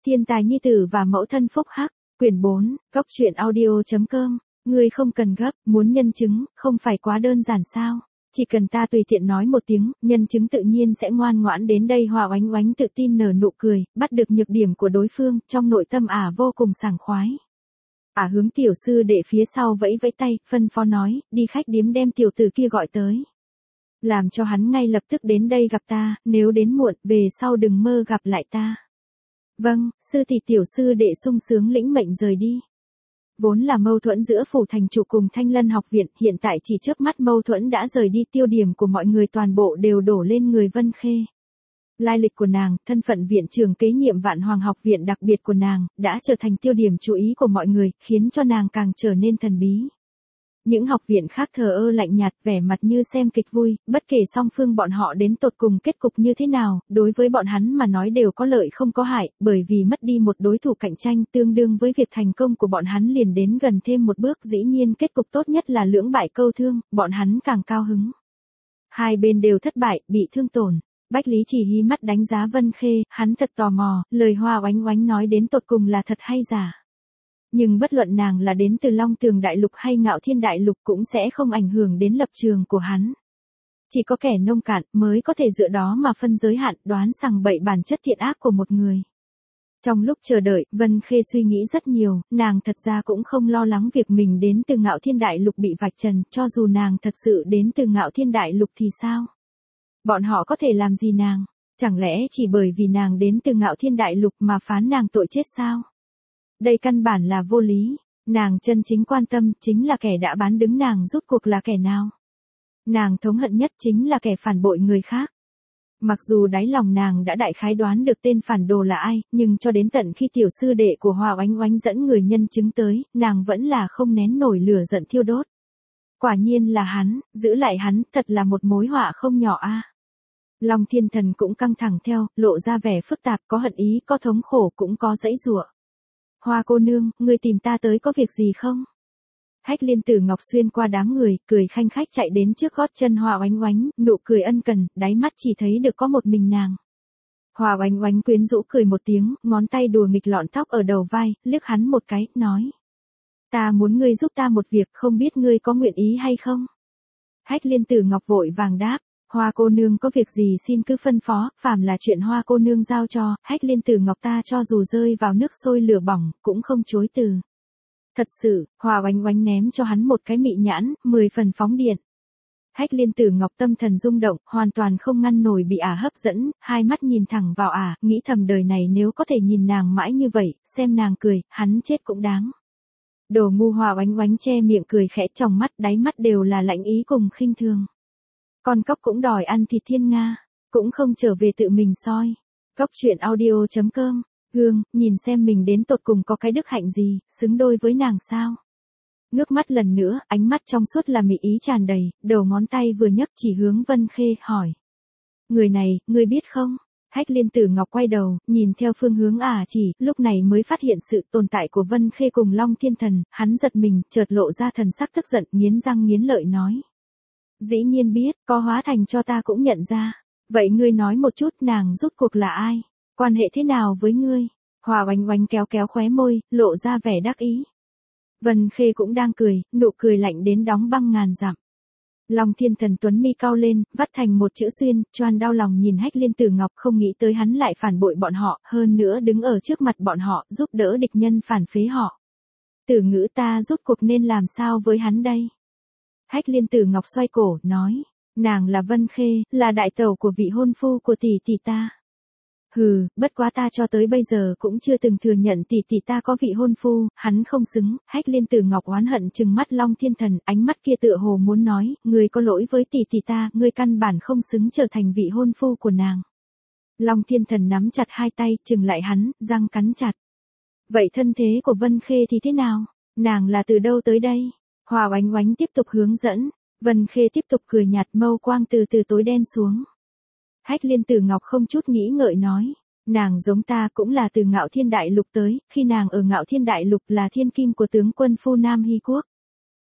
Thiên tài nhi tử và mẫu thân phúc hắc, quyển 4, góc truyện audio.com. Ngươi không cần gấp, muốn nhân chứng, không phải quá đơn giản sao? Chỉ cần ta tùy tiện nói một tiếng, nhân chứng tự nhiên sẽ ngoan ngoãn đến đây. Hoa Oánh Oánh tự tin nở nụ cười, bắt được nhược điểm của đối phương, trong nội tâm vô cùng sảng khoái. Hướng tiểu sư đệ phía sau vẫy vẫy tay, phân phó nói, đi khách điếm đem tiểu tử kia gọi tới. Làm cho hắn ngay lập tức đến đây gặp ta, nếu đến muộn, về sau đừng mơ gặp lại ta. Vâng, sư tỷ. Tiểu sư đệ sung sướng lĩnh mệnh rời đi. Vốn là mâu thuẫn giữa phủ thành chủ cùng Thanh Lân học viện, hiện tại chỉ chớp mắt mâu thuẫn đã rời đi, tiêu điểm của mọi người toàn bộ đều đổ lên người Vân Khê. Lai lịch của nàng, thân phận viện trưởng kế nhiệm Vạn Hoàng học viện đặc biệt của nàng, đã trở thành tiêu điểm chú ý của mọi người, khiến cho nàng càng trở nên thần bí. Những học viện khác thờ ơ lạnh nhạt, vẻ mặt như xem kịch vui, bất kể song phương bọn họ đến tột cùng kết cục như thế nào, đối với bọn hắn mà nói đều có lợi không có hại, bởi vì mất đi một đối thủ cạnh tranh tương đương với việc thành công của bọn hắn liền đến gần thêm một bước. Dĩ nhiên kết cục tốt nhất là lưỡng bại câu thương, bọn hắn càng cao hứng. Hai bên đều thất bại, bị thương tổn. Bách Lý Chỉ hí mắt đánh giá Vân Khê, hắn thật tò mò, lời Hoa Oánh Oánh nói đến tột cùng là thật hay giả. Nhưng bất luận nàng là đến từ Long Tường Đại Lục hay Ngạo Thiên Đại Lục cũng sẽ không ảnh hưởng đến lập trường của hắn. Chỉ có kẻ nông cạn mới có thể dựa đó mà phân giới hạn, đoán sằng bậy bản chất thiện ác của một người. Trong lúc chờ đợi, Vân Khê suy nghĩ rất nhiều, nàng thật ra cũng không lo lắng việc mình đến từ Ngạo Thiên Đại Lục bị vạch trần, cho dù nàng thật sự đến từ Ngạo Thiên Đại Lục thì sao? Bọn họ có thể làm gì nàng? Chẳng lẽ chỉ bởi vì nàng đến từ Ngạo Thiên Đại Lục mà phán nàng tội chết sao? Đây căn bản là vô lý, nàng chân chính quan tâm chính là kẻ đã bán đứng nàng rốt cuộc là kẻ nào. Nàng thống hận nhất chính là kẻ phản bội người khác. Mặc dù đáy lòng nàng đã đại khái đoán được tên phản đồ là ai, nhưng cho đến tận khi tiểu sư đệ của Hoa Oánh Oánh dẫn người nhân chứng tới, nàng vẫn là không nén nổi lửa giận thiêu đốt. Quả nhiên là hắn, giữ lại hắn, thật là một mối họa không nhỏ a. Long Thiên Thần cũng căng thẳng theo, lộ ra vẻ phức tạp, có hận ý, có thống khổ, cũng có giãy giụa. Hoa cô nương, ngươi tìm ta tới có việc gì không? Hách Liên Tử Ngọc xuyên qua đám người, cười khanh khách chạy đến trước gót chân Hoa Oánh Oánh, nụ cười ân cần, đáy mắt chỉ thấy được có một mình nàng. Hoa Oánh Oánh quyến rũ cười một tiếng, ngón tay đùa nghịch lọn tóc ở đầu vai, liếc hắn một cái, nói. Ta muốn ngươi giúp ta một việc, không biết ngươi có nguyện ý hay không? Hách Liên Tử Ngọc vội vàng đáp. Hoa cô nương có việc gì xin cứ phân phó, phàm là chuyện Hoa cô nương giao cho, Hách Liên Tử Ngọc ta cho dù rơi vào nước sôi lửa bỏng, cũng không chối từ. Thật sự, Hoa Oánh Oánh ném cho hắn một cái mị nhãn, 10 phần phóng điện. Hách Liên Tử Ngọc tâm thần rung động, hoàn toàn không ngăn nổi bị hấp dẫn, hai mắt nhìn thẳng vào nghĩ thầm đời này nếu có thể nhìn nàng mãi như vậy, xem nàng cười, hắn chết cũng đáng. Đồ ngu. Hoa Oánh Oánh che miệng cười khẽ, trong mắt đáy mắt đều là lạnh ý cùng khinh thường. Con cóc cũng đòi ăn thịt thiên nga, cũng không trở về tự mình soi. Góc truyện audio.com, gương, nhìn xem mình đến tột cùng có cái đức hạnh gì, xứng đôi với nàng sao. Ngước mắt lần nữa, ánh mắt trong suốt là mị ý tràn đầy, đầu ngón tay vừa nhấc chỉ hướng Vân Khê, hỏi. Người này, ngươi biết không? Hách Liên Tử Ngọc quay đầu, nhìn theo phương hướng chỉ, lúc này mới phát hiện sự tồn tại của Vân Khê cùng Long Thiên Thần, hắn giật mình, chợt lộ ra thần sắc tức giận, nghiến răng nghiến lợi nói. Dĩ nhiên biết, có hóa thành cho ta cũng nhận ra. Vậy ngươi nói một chút nàng rốt cuộc là ai? Quan hệ thế nào với ngươi? Hoa Oánh Oánh kéo kéo khóe môi, lộ ra vẻ đắc ý. Vân Khê cũng đang cười, nụ cười lạnh đến đóng băng ngàn dặm. Long Thiên Thần tuấn mi cau lên, vắt thành một chữ xuyên, choan đau lòng nhìn Hách Liên Tử Ngọc, không nghĩ tới hắn lại phản bội bọn họ, hơn nữa đứng ở trước mặt bọn họ, giúp đỡ địch nhân phản phế họ. Tử Ngữ ta rốt cuộc nên làm sao với hắn đây? Hách Liên Tử Ngọc xoay cổ, nói, nàng là Vân Khê, là đại tẩu của vị hôn phu của tỷ tỷ ta. Hừ, bất quá ta cho tới bây giờ cũng chưa từng thừa nhận tỷ tỷ ta có vị hôn phu, hắn không xứng. Hách Liên Tử Ngọc oán hận trừng mắt Long Thiên Thần, ánh mắt kia tựa hồ muốn nói, ngươi có lỗi với tỷ tỷ ta, ngươi căn bản không xứng trở thành vị hôn phu của nàng. Long Thiên Thần nắm chặt hai tay, trừng lại hắn, răng cắn chặt. Vậy thân thế của Vân Khê thì thế nào? Nàng là từ đâu tới đây? Hoa Oánh Oánh tiếp tục hướng dẫn, Vân Khê tiếp tục cười nhạt, mâu quang từ từ tối đen xuống. Hách Liên Tử Ngọc không chút nghĩ ngợi nói, nàng giống ta cũng là từ Ngạo Thiên Đại Lục tới, khi nàng ở Ngạo Thiên Đại Lục là thiên kim của tướng quân phu Nam Hy Quốc.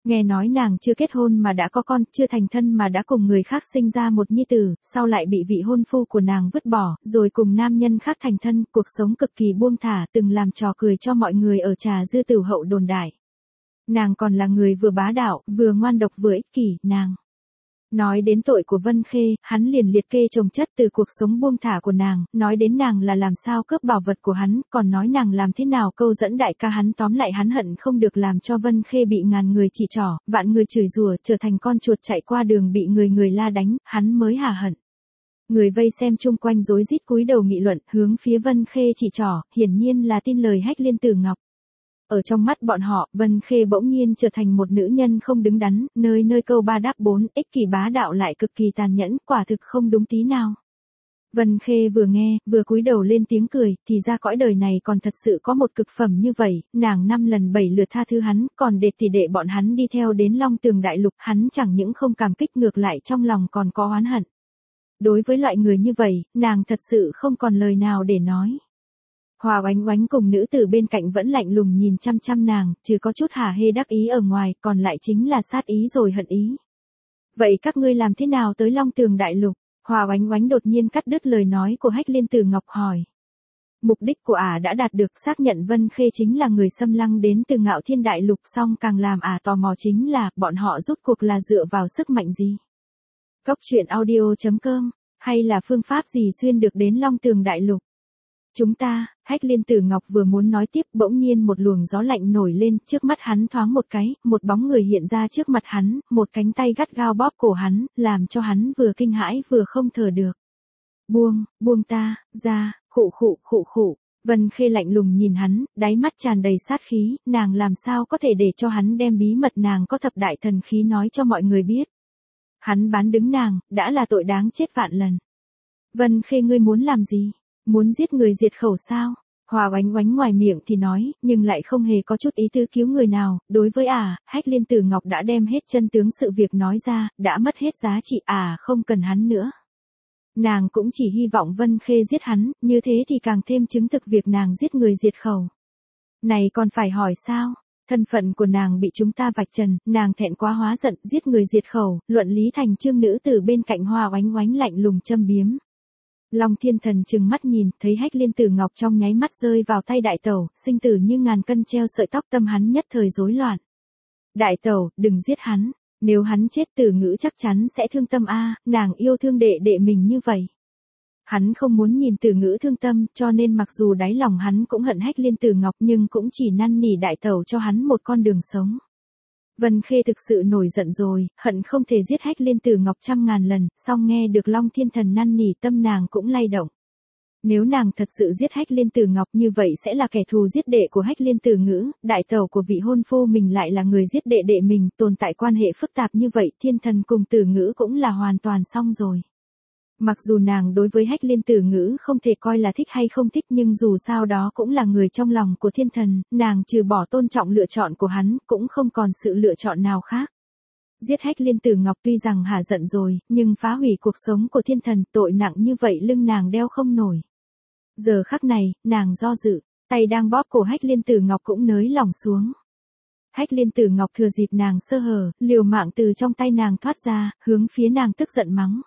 Nghe nói nàng chưa kết hôn mà đã có con, chưa thành thân mà đã cùng người khác sinh ra một nhi tử, sau lại bị vị hôn phu của nàng vứt bỏ, rồi cùng nam nhân khác thành thân, cuộc sống cực kỳ buông thả, từng làm trò cười cho mọi người ở Trà Dư Tửu hậu đồn đại. Nàng còn là người vừa bá đạo, vừa ngoan độc vừa ích kỷ, nàng. Nói đến tội của Vân Khê, hắn liền liệt kê chồng chất từ cuộc sống buông thả của nàng, nói đến nàng là làm sao cướp bảo vật của hắn, còn nói nàng làm thế nào câu dẫn đại ca hắn, tóm lại hắn hận không được làm cho Vân Khê bị ngàn người chỉ trỏ, vạn người chửi rủa, trở thành con chuột chạy qua đường bị người la đánh, hắn mới hả hận. Người vây xem chung quanh rối rít cúi đầu nghị luận, hướng phía Vân Khê chỉ trỏ, hiển nhiên là tin lời Hách Liên Tử Ngọc. Ở trong mắt bọn họ, Vân Khê bỗng nhiên trở thành một nữ nhân không đứng đắn, nơi nơi câu ba đáp bốn, ích kỷ bá đạo lại cực kỳ tàn nhẫn, quả thực không đúng tí nào. Vân Khê vừa nghe, vừa cúi đầu lên tiếng cười, thì ra cõi đời này còn thật sự có một cực phẩm như vậy, nàng 5 lần 7 lượt tha thứ hắn, còn để tỷ đệ bọn hắn đi theo đến Long Tường Đại Lục, hắn chẳng những không cảm kích ngược lại trong lòng còn có oán hận. Đối với loại người như vậy, nàng thật sự không còn lời nào để nói. Hoa Oánh Oánh cùng nữ tử bên cạnh vẫn lạnh lùng nhìn chăm chăm nàng, trừ có chút hả hê đắc ý ở ngoài, còn lại chính là sát ý rồi hận ý. Vậy các ngươi làm thế nào tới Long Tường Đại Lục? Hoa Oánh Oánh đột nhiên cắt đứt lời nói của Hách Liên Tử Ngọc hỏi. Mục đích của ả đã đạt được, xác nhận Vân Khê chính là người xâm lăng đến từ Ngạo Thiên Đại Lục, xong càng làm ả tò mò chính là, bọn họ rút cuộc là dựa vào sức mạnh gì? Cốc truyện audio.com, hay là phương pháp gì xuyên được đến Long Tường Đại Lục? Chúng ta, Hách Liên Tử Ngọc vừa muốn nói tiếp, bỗng nhiên một luồng gió lạnh nổi lên, trước mắt hắn thoáng một cái, một bóng người hiện ra trước mặt hắn, một cánh tay gắt gao bóp cổ hắn, làm cho hắn vừa kinh hãi vừa không thở được. Buông ta, ra, khụ. Vân Khê lạnh lùng nhìn hắn, đáy mắt tràn đầy sát khí, nàng làm sao có thể để cho hắn đem bí mật nàng có thập đại thần khí nói cho mọi người biết. Hắn bán đứng nàng, đã là tội đáng chết vạn lần. Vân Khê ngươi muốn làm gì? Muốn giết người diệt khẩu sao? Hoa Oánh Oánh ngoài miệng thì nói, nhưng lại không hề có chút ý tứ cứu người nào, đối với Hách Liên Tử Ngọc đã đem hết chân tướng sự việc nói ra, đã mất hết giá trị, không cần hắn nữa. Nàng cũng chỉ hy vọng Vân Khê giết hắn, như thế thì càng thêm chứng thực việc nàng giết người diệt khẩu. Này còn phải hỏi sao? Thân phận của nàng bị chúng ta vạch trần, nàng thẹn quá hóa giận, giết người diệt khẩu, luận lý thành chương nữ từ bên cạnh Hoa Oánh Oánh lạnh lùng châm biếm. Long Thiên Thần trừng mắt nhìn, thấy Hách Liên Tử Ngọc trong nháy mắt rơi vào tay đại tẩu, sinh tử như ngàn cân treo sợi tóc, tâm hắn nhất thời rối loạn. Đại tẩu, đừng giết hắn, nếu hắn chết Tử Ngữ chắc chắn sẽ thương tâm nàng yêu thương đệ đệ mình như vậy. Hắn không muốn nhìn Tử Ngữ thương tâm, cho nên mặc dù đáy lòng hắn cũng hận Hách Liên Tử Ngọc nhưng cũng chỉ năn nỉ đại tẩu cho hắn một con đường sống. Vân Khê thực sự nổi giận rồi, hận không thể giết Hách Liên Tử Ngọc 100.000 lần, song nghe được Long Thiên Thần năn nỉ tâm nàng cũng lay động. Nếu nàng thật sự giết Hách Liên Tử Ngọc như vậy sẽ là kẻ thù giết đệ của Hách Liên Tử Ngữ, đại tẩu của vị hôn phu mình lại là người giết đệ đệ mình, tồn tại quan hệ phức tạp như vậy, Thiên Thần cùng Tử Ngữ cũng là hoàn toàn xong rồi. Mặc dù nàng đối với Hách Liên Tử Ngữ không thể coi là thích hay không thích nhưng dù sao đó cũng là người trong lòng của Thiên Thần, nàng trừ bỏ tôn trọng lựa chọn của hắn, cũng không còn sự lựa chọn nào khác. Giết Hách Liên Tử Ngọc tuy rằng hả giận rồi, nhưng phá hủy cuộc sống của Thiên Thần, tội nặng như vậy lưng nàng đeo không nổi. Giờ khắc này, nàng do dự, tay đang bóp cổ Hách Liên Tử Ngọc cũng nới lỏng xuống. Hách Liên Tử Ngọc thừa dịp nàng sơ hở, liều mạng từ trong tay nàng thoát ra, hướng phía nàng tức giận mắng.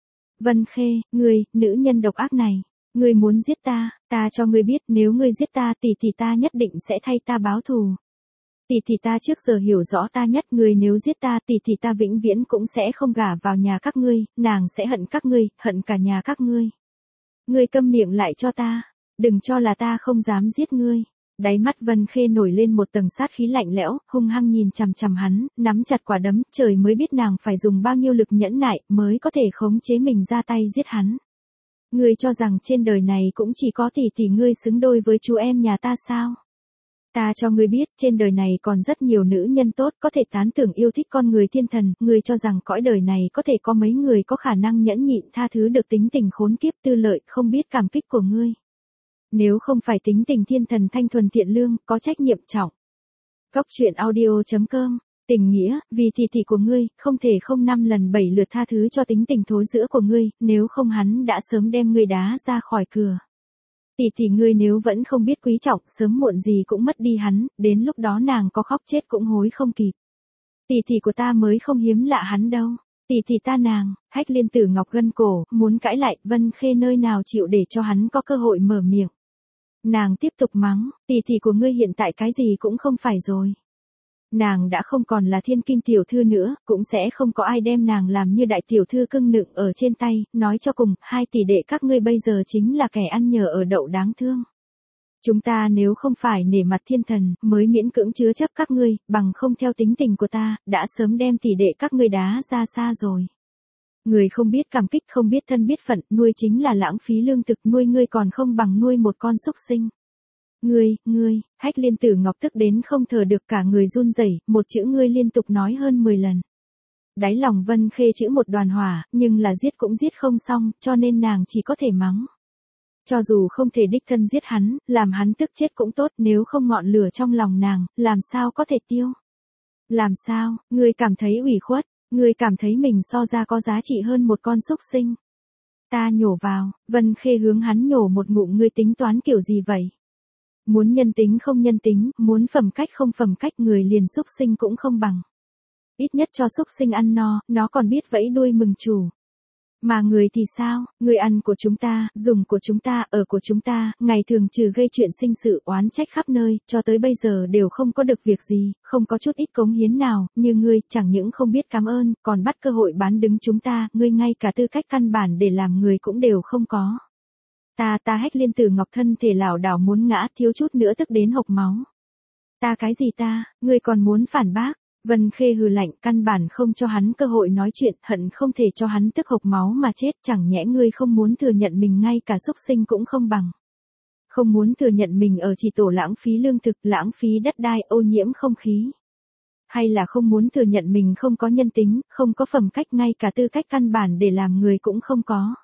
Vân Khê, ngươi, nữ nhân độc ác này, ngươi muốn giết ta cho ngươi biết nếu ngươi giết ta thì ta nhất định sẽ thay ta báo thù. Thì ta trước giờ hiểu rõ ta nhất, ngươi nếu giết ta thì ta vĩnh viễn cũng sẽ không gả vào nhà các ngươi, nàng sẽ hận các ngươi, hận cả nhà các ngươi. Ngươi câm miệng lại cho ta, đừng cho là ta không dám giết ngươi. Đáy mắt Vân Khê nổi lên một tầng sát khí lạnh lẽo, hung hăng nhìn chằm chằm hắn, nắm chặt quả đấm, trời mới biết nàng phải dùng bao nhiêu lực nhẫn nại mới có thể khống chế mình ra tay giết hắn. Ngươi cho rằng trên đời này cũng chỉ có tỷ ngươi xứng đôi với chú em nhà ta sao? Ta cho ngươi biết, trên đời này còn rất nhiều nữ nhân tốt có thể tán tưởng yêu thích con người Thiên Thần, ngươi cho rằng cõi đời này có thể có mấy người có khả năng nhẫn nhịn tha thứ được tính tình khốn kiếp tư lợi không biết cảm kích của ngươi. Nếu không phải tính tình Thiên Thần thanh thuần thiện lương, có trách nhiệm trọng. Cốc truyện audio.com, tình nghĩa, vì tỷ của ngươi, không thể không 5 lần 7 lượt tha thứ cho tính tình thối rữa của ngươi, nếu không hắn đã sớm đem ngươi đá ra khỏi cửa. Tỷ ngươi nếu vẫn không biết quý trọng, sớm muộn gì cũng mất đi hắn, đến lúc đó nàng có khóc chết cũng hối không kịp. Tỷ tỷ của ta mới không hiếm lạ hắn đâu. Tỷ tỷ ta nàng, Hách Liên Tử Ngọc gân cổ, muốn cãi lại, Vân Khê nơi nào chịu để cho hắn có cơ hội mở miệng. Nàng tiếp tục mắng, tỷ tỷ của ngươi hiện tại cái gì cũng không phải rồi. Nàng đã không còn là thiên kim tiểu thư nữa, cũng sẽ không có ai đem nàng làm như đại tiểu thư cưng nựng ở trên tay, nói cho cùng, hai tỷ đệ các ngươi bây giờ chính là kẻ ăn nhờ ở đậu đáng thương. Chúng ta nếu không phải nể mặt thiên thần, mới miễn cưỡng chứa chấp các ngươi, bằng không theo tính tình của ta, đã sớm đem tỷ đệ các ngươi đá ra xa rồi. Người không biết cảm kích không biết thân biết phận, nuôi chính là lãng phí lương thực, nuôi ngươi còn không bằng nuôi một con súc sinh. Ngươi, Hách Liên Tử Ngọc tức đến không thở được, cả người run rẩy, một chữ ngươi liên tục nói hơn 10 lần. Đáy lòng Vân Khê chữ một đoàn hỏa, nhưng là giết cũng giết không xong, cho nên nàng chỉ có thể mắng. Cho dù không thể đích thân giết hắn, làm hắn tức chết cũng tốt, nếu không ngọn lửa trong lòng nàng, làm sao có thể tiêu. Làm sao, ngươi cảm thấy ủy khuất, ngươi cảm thấy mình so ra có giá trị hơn một con súc sinh. Ta nhổ vào, Vân Khê hướng hắn nhổ một ngụm, ngươi tính toán kiểu gì vậy? Muốn nhân tính không nhân tính, muốn phẩm cách không phẩm cách, người liền súc sinh cũng không bằng. Ít nhất cho súc sinh ăn no, nó còn biết vẫy đuôi mừng chủ. Mà người thì sao, người ăn của chúng ta, dùng của chúng ta, ở của chúng ta, ngày thường trừ gây chuyện sinh sự oán trách khắp nơi, cho tới bây giờ đều không có được việc gì, không có chút ít cống hiến nào, như ngươi, chẳng những không biết cảm ơn, còn bắt cơ hội bán đứng chúng ta, ngươi ngay cả tư cách căn bản để làm người cũng đều không có. Ta Hách Liên Tử Ngọc thân thể lảo đảo muốn ngã, thiếu chút nữa tức đến hộc máu. Ta cái gì ta, ngươi còn muốn phản bác? Vân Khê hừ lạnh, căn bản không cho hắn cơ hội nói chuyện, hận không thể cho hắn tức hộc máu mà chết, chẳng nhẽ ngươi không muốn thừa nhận mình ngay cả súc sinh cũng không bằng. Không muốn thừa nhận mình ở chỉ tổ lãng phí lương thực, lãng phí đất đai, ô nhiễm không khí. Hay là không muốn thừa nhận mình không có nhân tính, không có phẩm cách, ngay cả tư cách căn bản để làm người cũng không có.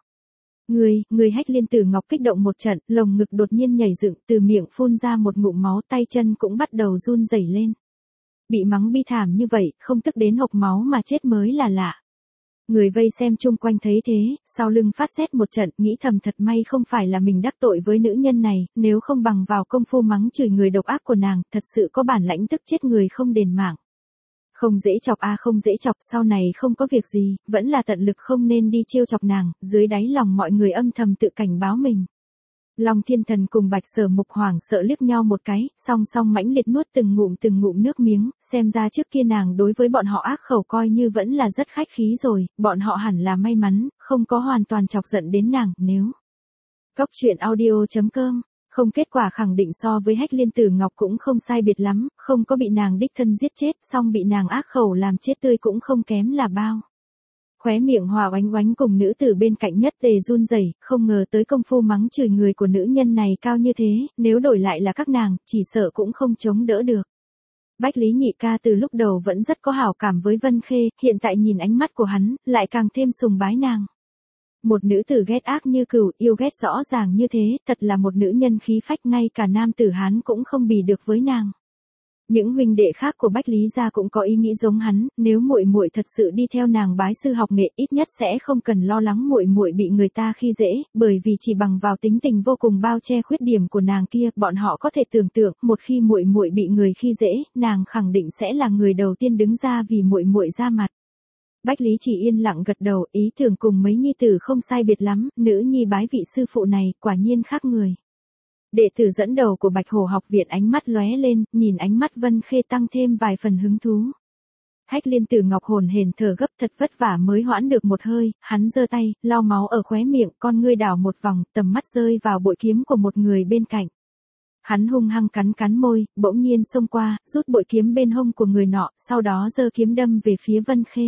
Người Hách Liên Tử Ngọc kích động một trận, lồng ngực đột nhiên nhảy dựng, từ miệng phun ra một ngụm máu, tay chân cũng bắt đầu run rẩy lên. Bị mắng bi thảm như vậy, không tức đến hộc máu mà chết mới là lạ. Người vây xem chung quanh thấy thế, sau lưng phát sét một trận, nghĩ thầm thật may không phải là mình đắc tội với nữ nhân này, nếu không bằng vào công phu mắng chửi người độc ác của nàng, thật sự có bản lãnh tức chết người không đền mạng. Không dễ chọc không dễ chọc, sau này không có việc gì, vẫn là tận lực không nên đi trêu chọc nàng, dưới đáy lòng mọi người âm thầm tự cảnh báo mình. Long Thiên Thần cùng Bạch Sở Mục hoảng sợ liếc nhau một cái, song song mãnh liệt nuốt từng ngụm nước miếng, xem ra trước kia nàng đối với bọn họ ác khẩu coi như vẫn là rất khách khí rồi, bọn họ hẳn là may mắn, không có hoàn toàn chọc giận đến nàng, nếu. Cóc truyện audio.com, không, kết quả khẳng định so với Hách Liên Tử Ngọc cũng không sai biệt lắm, không có bị nàng đích thân giết chết, song bị nàng ác khẩu làm chết tươi cũng không kém là bao. Khóe miệng Hòa Oánh Oánh cùng nữ tử bên cạnh nhất tề run rẩy, không ngờ tới công phu mắng chửi người của nữ nhân này cao như thế, nếu đổi lại là các nàng, chỉ sợ cũng không chống đỡ được. Bách Lý Nhị ca từ lúc đầu vẫn rất có hảo cảm với Vân Khê, hiện tại nhìn ánh mắt của hắn, lại càng thêm sùng bái nàng. Một nữ tử ghét ác như cừu, yêu ghét rõ ràng như thế, thật là một nữ nhân khí phách, ngay cả nam tử Hán cũng không bì được với nàng. Những huynh đệ khác của Bách Lý gia cũng có ý nghĩ giống hắn, nếu muội muội thật sự đi theo nàng bái sư học nghệ, ít nhất sẽ không cần lo lắng muội muội bị người ta khi dễ, bởi vì chỉ bằng vào tính tình vô cùng bao che khuyết điểm của nàng kia, bọn họ có thể tưởng tượng, một khi muội muội bị người khi dễ, nàng khẳng định sẽ là người đầu tiên đứng ra vì muội muội ra mặt. Bách Lý chỉ yên lặng gật đầu, ý tưởng cùng mấy nhi tử không sai biệt lắm, nữ nhi bái vị sư phụ này, quả nhiên khác người. Đệ tử dẫn đầu của Bạch Hổ học viện ánh mắt lóe lên, nhìn ánh mắt Vân Khê tăng thêm vài phần hứng thú. Hách Liên Tử Ngọc hồn hển thở gấp, thật vất vả mới hoãn được một hơi, hắn giơ tay, lau máu ở khóe miệng, con ngươi đảo một vòng, tầm mắt rơi vào bội kiếm của một người bên cạnh. Hắn hung hăng cắn môi, bỗng nhiên xông qua, rút bội kiếm bên hông của người nọ, sau đó giơ kiếm đâm về phía Vân Khê.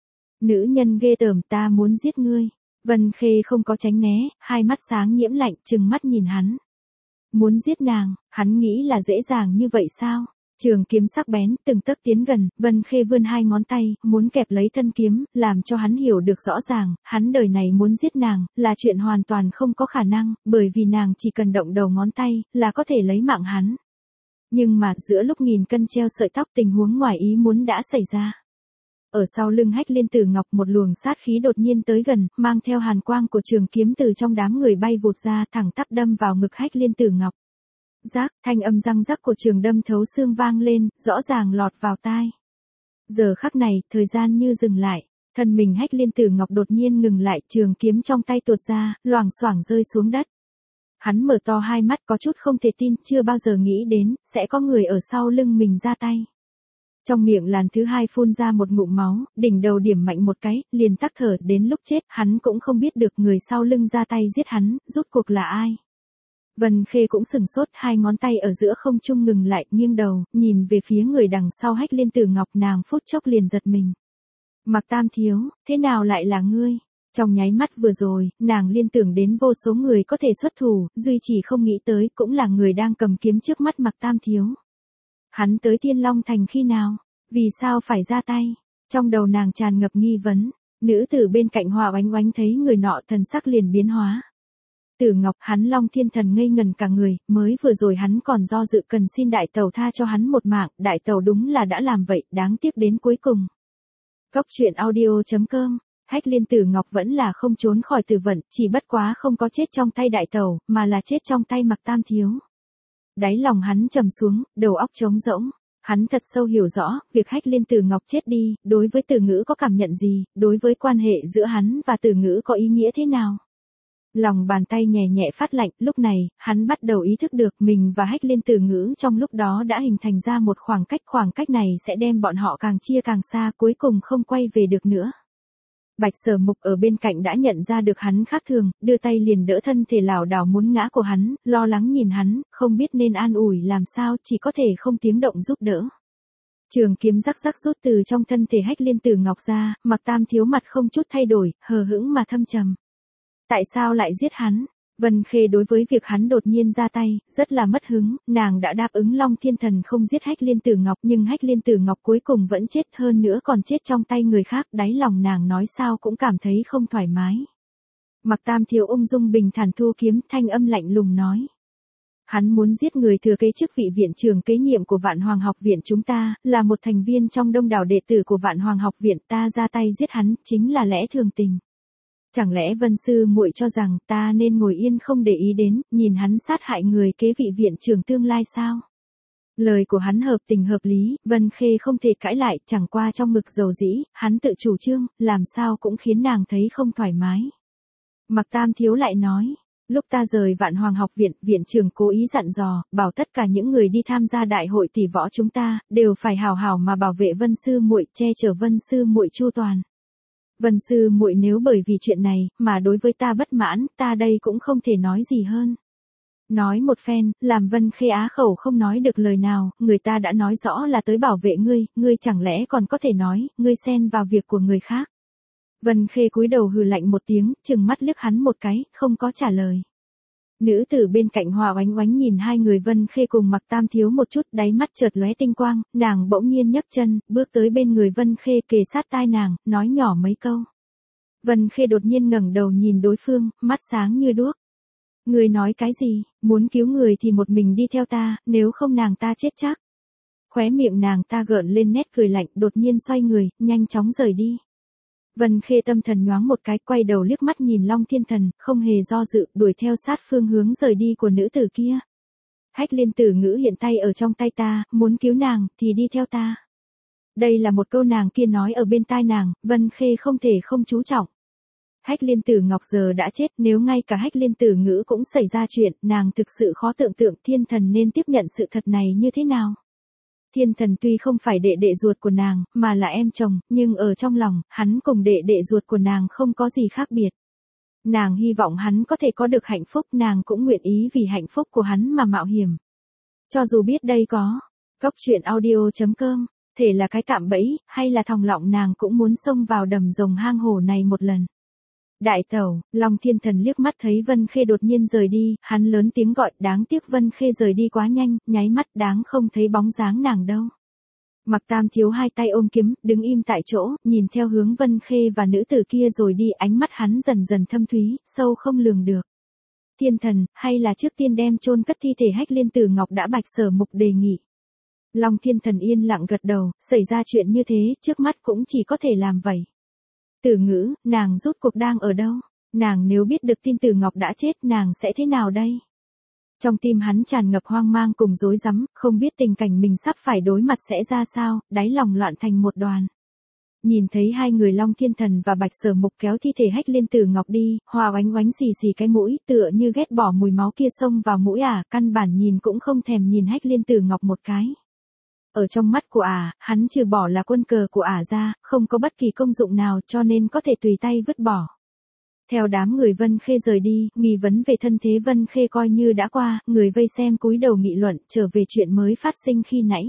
Nữ nhân ghê tởm, ta muốn giết ngươi. Vân Khê không có tránh né, hai mắt sáng nhiễm lạnh, trừng mắt nhìn hắn. Muốn giết nàng, hắn nghĩ là dễ dàng như vậy sao? Trường kiếm sắc bén, từng tấc tiến gần, Vân Khê vươn hai ngón tay, muốn kẹp lấy thân kiếm, làm cho hắn hiểu được rõ ràng, hắn đời này muốn giết nàng, là chuyện hoàn toàn không có khả năng, bởi vì nàng chỉ cần động đầu ngón tay, là có thể lấy mạng hắn. Nhưng mà, giữa lúc nghìn cân treo sợi tóc, tình huống ngoài ý muốn đã xảy ra. Ở sau lưng Hách Liên Tử Ngọc một luồng sát khí đột nhiên tới gần, mang theo hàn quang của trường kiếm từ trong đám người bay vụt ra, thẳng tắp đâm vào ngực Hách Liên Tử Ngọc. Rác, thanh âm răng rắc của trường đâm thấu xương vang lên, rõ ràng lọt vào tai. Giờ khắc này, thời gian như dừng lại. Thân mình Hách Liên Tử Ngọc đột nhiên ngừng lại, trường kiếm trong tay tuột ra, loảng xoảng rơi xuống đất. Hắn mở to hai mắt có chút không thể tin, chưa bao giờ nghĩ đến, sẽ có người ở sau lưng mình ra tay. Trong miệng lần thứ hai phun ra một ngụm máu, đỉnh đầu điểm mạnh một cái, liền tắc thở, đến lúc chết, hắn cũng không biết được người sau lưng ra tay giết hắn, rốt cuộc là ai. Vân Khê cũng sừng sốt, hai ngón tay ở giữa không trung ngừng lại, nghiêng đầu, nhìn về phía người đằng sau Hách Liên Tử Ngọc, nàng phút chốc liền giật mình. Mạc Tam Thiếu, thế nào lại là ngươi? Trong nháy mắt vừa rồi, nàng liên tưởng đến vô số người có thể xuất thủ, duy chỉ không nghĩ tới cũng là người đang cầm kiếm trước mắt Mạc Tam Thiếu. Hắn tới Thiên Long Thành khi nào? Vì sao phải ra tay? Trong đầu nàng tràn ngập nghi vấn, nữ tử bên cạnh Hòa Oánh Oánh thấy người nọ thần sắc liền biến hóa. Tử Ngọc, hắn Long Thiên Thần ngây ngần cả người, mới vừa rồi hắn còn do dự cần xin đại tẩu tha cho hắn một mạng, đại tẩu đúng là đã làm vậy, đáng tiếc đến cuối cùng. Cốc truyện audio.com, Hách Liên Tử Ngọc vẫn là không trốn khỏi tử vận, chỉ bất quá không có chết trong tay đại tẩu, mà là chết trong tay Mạc Tam Thiếu. Đáy lòng hắn trầm xuống, đầu óc trống rỗng. Hắn thật sâu hiểu rõ, việc Hách Liên Tử Ngọc chết đi, đối với Tử Ngữ có cảm nhận gì, đối với quan hệ giữa hắn và Tử Ngữ có ý nghĩa thế nào. Lòng bàn tay nhẹ nhẹ phát lạnh, lúc này, hắn bắt đầu ý thức được mình và Hách Liên Tử Ngữ trong lúc đó đã hình thành ra một khoảng cách này sẽ đem bọn họ càng chia càng xa, cuối cùng không quay về được nữa. Bạch Sở Mục ở bên cạnh đã nhận ra được hắn khác thường, đưa tay liền đỡ thân thể lảo đảo muốn ngã của hắn, lo lắng nhìn hắn, không biết nên an ủi làm sao, chỉ có thể không tiếng động giúp đỡ. Trường kiếm rắc rắc rút từ trong thân thể Hách Liên Tử Ngọc ra, Mạc Tam Thiếu mặt không chút thay đổi, hờ hững mà thâm trầm. Tại sao lại giết hắn? Vân Khê đối với việc hắn đột nhiên ra tay, rất là mất hứng, nàng đã đáp ứng Long Thiên Thần không giết Hách Liên Tử Ngọc, nhưng Hách Liên Tử Ngọc cuối cùng vẫn chết, hơn nữa còn chết trong tay người khác, đáy lòng nàng nói sao cũng cảm thấy không thoải mái. Mạc Tam Thiếu ung dung bình thản thu kiếm, thanh âm lạnh lùng nói. Hắn muốn giết người thừa kế chức vị viện trưởng kế nhiệm của Vạn Hoàng học viện chúng ta, là một thành viên trong đông đảo đệ tử của Vạn Hoàng học viện, ta ra tay giết hắn, chính là lẽ thường tình. Chẳng lẽ Vân sư muội cho rằng ta nên ngồi yên không để ý đến, nhìn hắn sát hại người kế vị viện trưởng tương lai sao? Lời của hắn hợp tình hợp lý, Vân Khê không thể cãi lại, chẳng qua trong ngực dầu dĩ, hắn tự chủ trương, làm sao cũng khiến nàng thấy không thoải mái. Mạc Tam Thiếu lại nói, lúc ta rời Vạn Hoàng học viện, viện trưởng cố ý dặn dò, bảo tất cả những người đi tham gia đại hội tỷ võ chúng ta, đều phải hào hào mà bảo vệ Vân sư muội, che chở Vân sư muội chu toàn. Vân sư muội nếu bởi vì chuyện này, mà đối với ta bất mãn, ta đây cũng không thể nói gì hơn. Nói một phen, làm Vân Khê á khẩu không nói được lời nào, người ta đã nói rõ là tới bảo vệ ngươi chẳng lẽ còn có thể nói, ngươi xen vào việc của người khác. Vân Khê cúi đầu hừ lạnh một tiếng, chừng mắt liếc hắn một cái, không có trả lời. Nữ tử bên cạnh Hòa Oánh Oánh nhìn hai người Vân Khê cùng Mạc Tam Thiếu một chút, đáy mắt chợt lóe tinh quang, nàng bỗng nhiên nhấc chân, bước tới bên người Vân Khê kề sát tai nàng, nói nhỏ mấy câu. Vân Khê đột nhiên ngẩng đầu nhìn đối phương, mắt sáng như đuốc. Người nói cái gì, muốn cứu người thì một mình đi theo ta, nếu không nàng ta chết chắc. Khóe miệng nàng ta gợn lên nét cười lạnh, đột nhiên xoay người, nhanh chóng rời đi. Vân Khê tâm thần nhoáng một cái, quay đầu liếc mắt nhìn Long Thiên Thần, không hề do dự, đuổi theo sát phương hướng rời đi của nữ tử kia. Hách Liên Tử Ngữ hiện tay ở trong tay ta, muốn cứu nàng, thì đi theo ta. Đây là một câu nàng kia nói ở bên tai nàng, Vân Khê không thể không chú trọng. Hách Liên Tử Ngọc giờ đã chết, nếu ngay cả Hách Liên Tử Ngữ cũng xảy ra chuyện, nàng thực sự khó tưởng tượng Thiên Thần nên tiếp nhận sự thật này như thế nào. Thiên Thần tuy không phải đệ đệ ruột của nàng, mà là em chồng, nhưng ở trong lòng, hắn cùng đệ đệ ruột của nàng không có gì khác biệt. Nàng hy vọng hắn có thể có được hạnh phúc, nàng cũng nguyện ý vì hạnh phúc của hắn mà mạo hiểm. Cho dù biết đây có, Cốc truyện audio.com, thể là cái cạm bẫy, hay là thòng lọng nàng cũng muốn xông vào đầm rồng hang hổ này một lần. Đại tẩu, Long Thiên Thần liếc mắt thấy Vân Khê đột nhiên rời đi, hắn lớn tiếng gọi, đáng tiếc Vân Khê rời đi quá nhanh, nháy mắt đáng không thấy bóng dáng nàng đâu. Mạc Tam Thiếu hai tay ôm kiếm, đứng im tại chỗ, nhìn theo hướng Vân Khê và nữ tử kia rồi đi, ánh mắt hắn dần dần thâm thúy, sâu không lường được. Thiên Thần, hay là trước tiên đem chôn cất thi thể Hách Liên Tử Ngọc đã Bạch Sở Mục đề nghị. Long Thiên Thần yên lặng gật đầu, xảy ra chuyện như thế, trước mắt cũng chỉ có thể làm vậy. Tử Ngữ, nàng rốt cuộc đang ở đâu? Nàng nếu biết được tin Tử Ngọc đã chết, nàng sẽ thế nào đây? Trong tim hắn tràn ngập hoang mang cùng rối rắm, không biết tình cảnh mình sắp phải đối mặt sẽ ra sao, đáy lòng loạn thành một đoàn. Nhìn thấy hai người Long Thiên Thần và Bạch Sở Mục kéo thi thể Hách Liên Tử Ngọc đi, Hoa Oánh Oánh xì xì cái mũi, tựa như ghét bỏ mùi máu kia xông vào mũi căn bản nhìn cũng không thèm nhìn Hách Liên Tử Ngọc một cái. Ở trong mắt của hắn trừ bỏ là quân cờ của ra, không có bất kỳ công dụng nào cho nên có thể tùy tay vứt bỏ. Theo đám người Vân Khê rời đi, nghi vấn về thân thế Vân Khê coi như đã qua, người vây xem cúi đầu nghị luận, trở về chuyện mới phát sinh khi nãy.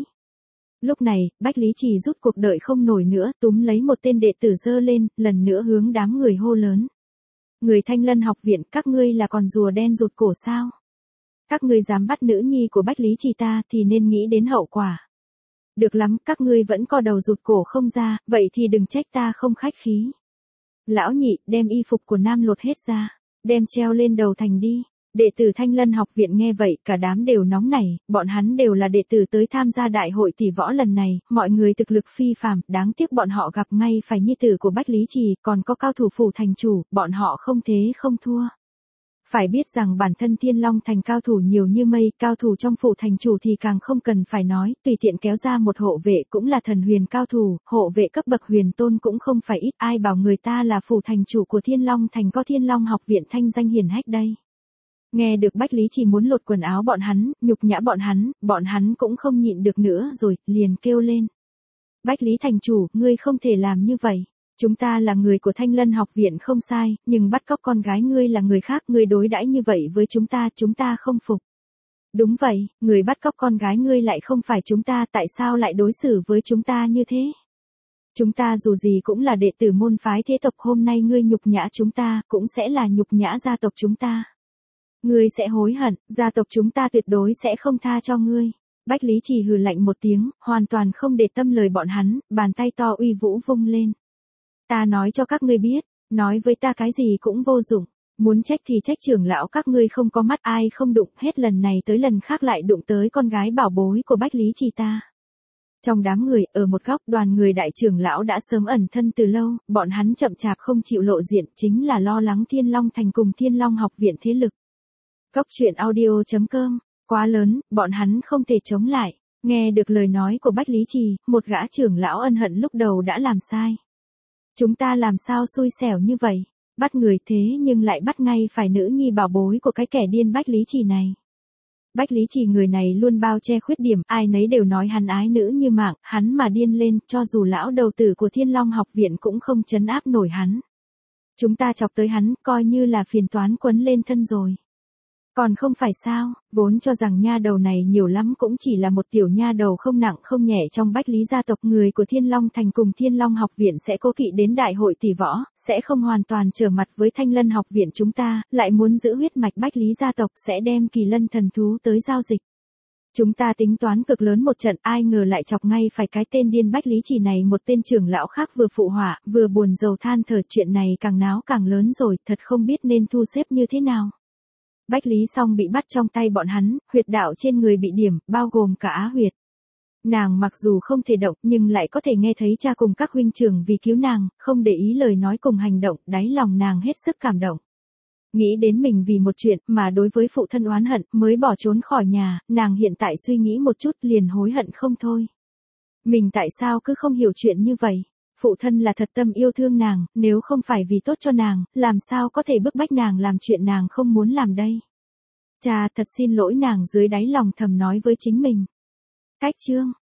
Lúc này, Bách Lý Trì rút cuộc đợi không nổi nữa, túm lấy một tên đệ tử giơ lên, lần nữa hướng đám người hô lớn. Người Thanh Lân học viện, các ngươi là con rùa đen rụt cổ sao? Các ngươi dám bắt nữ nhi của Bách Lý Trì ta thì nên nghĩ đến hậu quả. Được lắm, các ngươi vẫn co đầu rụt cổ không ra, vậy thì đừng trách ta không khách khí. Lão nhị, đem y phục của nam lột hết ra, đem treo lên đầu thành đi. Đệ tử Thanh Lân học viện nghe vậy, cả đám đều nóng nảy, bọn hắn đều là đệ tử tới tham gia đại hội tỷ võ lần này, mọi người thực lực phi phàm, đáng tiếc bọn họ gặp ngay phải nhi tử của Bách Lý Trì, còn có cao thủ phủ thành chủ, bọn họ không thế không thua. Phải biết rằng bản thân Thiên Long thành cao thủ nhiều như mây, cao thủ trong phủ thành chủ thì càng không cần phải nói, tùy tiện kéo ra một hộ vệ cũng là thần huyền cao thủ, hộ vệ cấp bậc huyền tôn cũng không phải ít, ai bảo người ta là phủ thành chủ của Thiên Long thành có Thiên Long học viện thanh danh hiển hách đây. Nghe được Bách Lý Trì muốn lột quần áo bọn hắn, nhục nhã bọn hắn cũng không nhịn được nữa rồi, liền kêu lên. Bách Lý thành chủ, ngươi không thể làm như vậy. Chúng ta là người của Thanh Lân học viện không sai, nhưng bắt cóc con gái ngươi là người khác, ngươi đối đãi như vậy với chúng ta không phục. Đúng vậy, người bắt cóc con gái ngươi lại không phải chúng ta, tại sao lại đối xử với chúng ta như thế? Chúng ta dù gì cũng là đệ tử môn phái thế tộc, hôm nay ngươi nhục nhã chúng ta, cũng sẽ là nhục nhã gia tộc chúng ta. Ngươi sẽ hối hận, gia tộc chúng ta tuyệt đối sẽ không tha cho ngươi. Bách Lý Trì hừ lạnh một tiếng, hoàn toàn không để tâm lời bọn hắn, bàn tay to uy vũ vung lên. Ta nói cho các ngươi biết, nói với ta cái gì cũng vô dụng, muốn trách thì trách trưởng lão các ngươi không có mắt, ai không đụng, hết lần này tới lần khác lại đụng tới con gái bảo bối của Bách Lý Trì ta. Trong đám người, ở một góc, đoàn người đại trưởng lão đã sớm ẩn thân từ lâu, bọn hắn chậm chạp không chịu lộ diện, chính là lo lắng Thiên Long thành cùng Thiên Long học viện thế lực. Cốc truyện audio.com, quá lớn, bọn hắn không thể chống lại. Nghe được lời nói của Bách Lý Trì, một gã trưởng lão ân hận lúc đầu đã làm sai. Chúng ta làm sao xui xẻo như vậy, bắt người thế nhưng lại bắt ngay phải nữ nhi bảo bối của cái kẻ điên Bách Lý Trì này. Bách Lý Trì người này luôn bao che khuyết điểm, ai nấy đều nói hắn ái nữ như mạng, hắn mà điên lên, cho dù lão đầu tử của Thiên Long học viện cũng không trấn áp nổi hắn. Chúng ta chọc tới hắn, coi như là phiền toán quấn lên thân rồi. Còn không phải sao, vốn cho rằng nha đầu này nhiều lắm cũng chỉ là một tiểu nha đầu không nặng không nhẹ trong Bách Lý gia tộc, người của Thiên Long thành cùng Thiên Long học viện sẽ cố kỵ đến đại hội tỷ võ, sẽ không hoàn toàn trở mặt với Thanh Lân học viện chúng ta, lại muốn giữ huyết mạch Bách Lý gia tộc, sẽ đem Kỳ Lân thần thú tới giao dịch. Chúng ta tính toán cực lớn một trận, ai ngờ lại chọc ngay phải cái tên điên Bách Lý Trì này, một tên trưởng lão khác vừa phụ họa, vừa buồn rầu than thở, chuyện này càng náo càng lớn rồi, thật không biết nên thu xếp như thế nào. Bách Lý Song bị bắt trong tay bọn hắn, huyệt đạo trên người bị điểm, bao gồm cả á huyệt. Nàng mặc dù không thể động nhưng lại có thể nghe thấy cha cùng các huynh trưởng vì cứu nàng, không để ý lời nói cùng hành động, đáy lòng nàng hết sức cảm động. Nghĩ đến mình vì một chuyện mà đối với phụ thân oán hận mới bỏ trốn khỏi nhà, nàng hiện tại suy nghĩ một chút liền hối hận không thôi. Mình tại sao cứ không hiểu chuyện như vậy? Phụ thân là thật tâm yêu thương nàng, nếu không phải vì tốt cho nàng, làm sao có thể bức bách nàng làm chuyện nàng không muốn làm đây? Cha, thật xin lỗi, nàng dưới đáy lòng thầm nói với chính mình. Cách chương